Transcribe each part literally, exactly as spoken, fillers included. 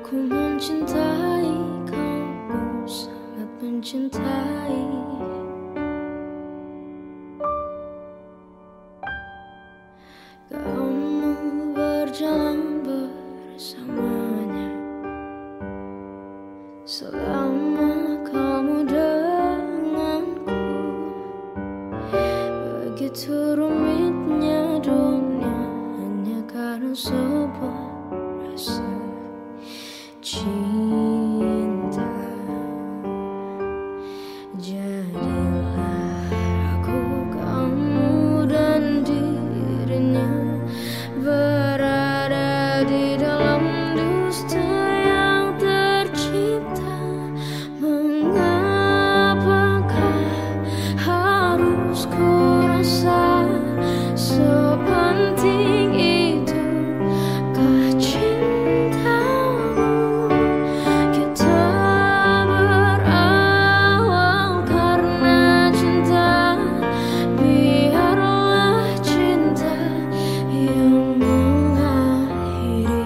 Aku mencintai kamu, sangat mencintai. Kamu berjalan bersamanya selama kamu denganku. Begitu rumitnya dunia hanya karena sebuah rasa cinta. Jadilah aku, kamu dan dirinya berada di dalam dusta yang tercipta. Mengapakah harus ku rasa sepenting itu kah cintamu? Kita berawal karena cinta, biarlah cinta yang mengakhiri.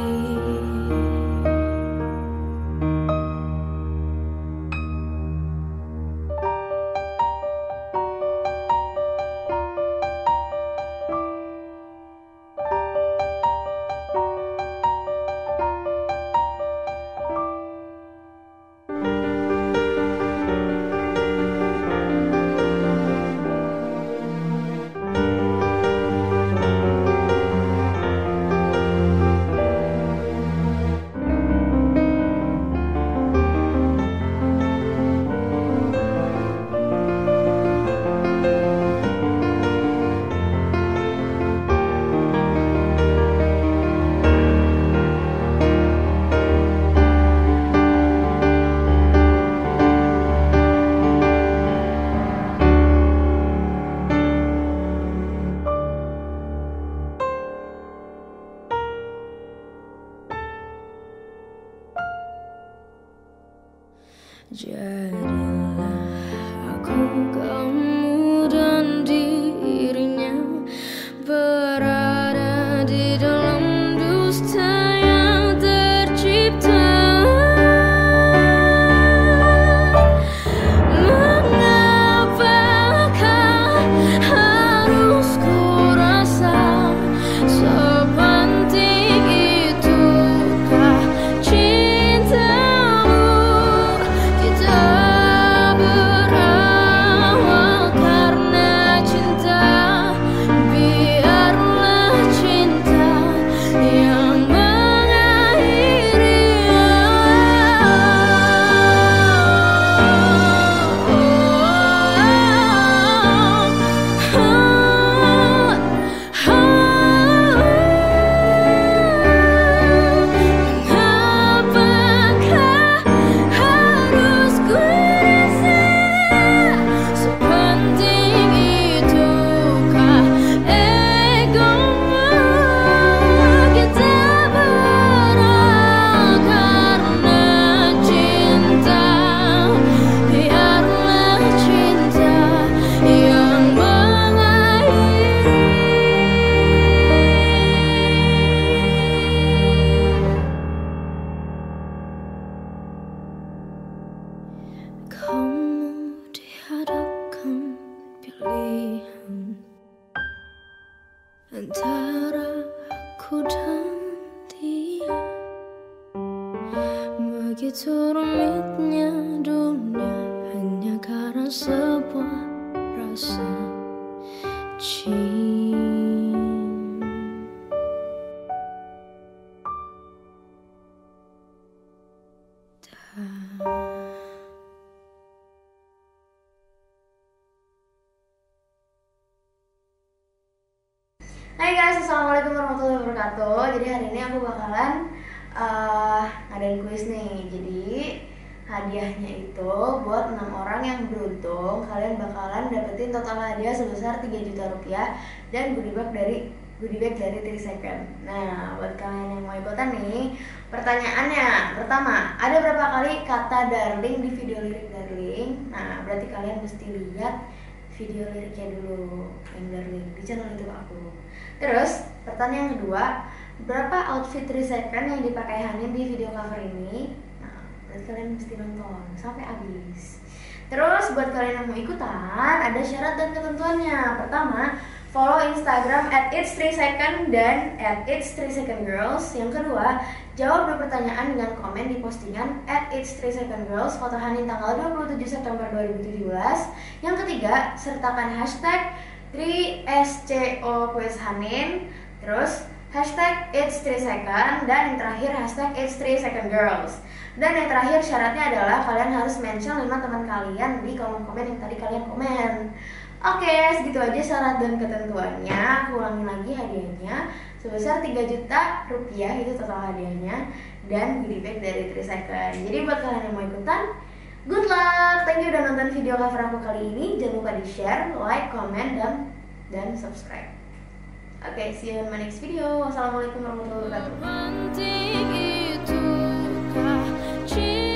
Jadilah aku, kamu dan dirinya berada di dalam dusta yang tercipta. Mengapakah harus ku rasa sepenting itukah cintamu? Kita berawal karena cinta, biarlah cinta yang mengakhiri. Mengapakah harus ku rasa sepenting itukah egomu? Kita berawal karena cinta, biarlah cinta yang mengakhiri. Kamu dihadapkan pilihan antara aku dan dia. Begitu rumitnya dunia hanya karena sebuah rasa cinta. Hai guys, assalamualaikum warahmatullahi wabarakatuh. Jadi hari ini aku bakalan uh, ngadain kuis nih. Jadi hadiahnya itu buat enam orang yang beruntung, kalian bakalan dapetin total hadiah sebesar tiga juta rupiah dan goodie bag dari goodie bag dari tiga second. Nah, buat kalian yang mau ikutan nih, pertanyaannya pertama, ada berapa kali kata darling di video lirik darling? Nah, berarti kalian mesti lihat video liriknya dulu yang darling di channel YouTube aku. Terus pertanyaan kedua, beberapa outfit tiga second yang dipakai Hanin di video cover ini. Nah, berarti kalian mesti nonton sampai habis. Terus buat kalian yang mau ikutan, ada syarat dan ketentuannya. Pertama, follow Instagram at it's three second dan at it's three second girls. Yang kedua, jawab dua pertanyaan dengan komen di postingan at it's three second girls foto Hanin tanggal dua puluh tujuh September dua ribu tujuh belas. Yang ketiga, sertakan hashtag three S C O quiz Hanin. Terus hashtag it's three second dan yang terakhir hashtag it's three second girls. Dan yang terakhir syaratnya adalah kalian harus mention lima teman kalian di kolom komen yang tadi kalian komen. Oke, segitu aja syarat dan ketentuannya. Aku ulangin lagi hadiahnya sebesar tiga juta rupiah, itu total hadiahnya, dan goodie bag dari tiga second. Jadi buat kalian yang mau ikutan, good luck. Thank you udah nonton video cover aku kali ini. Jangan lupa di share, like, comment, dan dan subscribe. Oke, see you in my next video. Wassalamualaikum warahmatullahi wabarakatuh.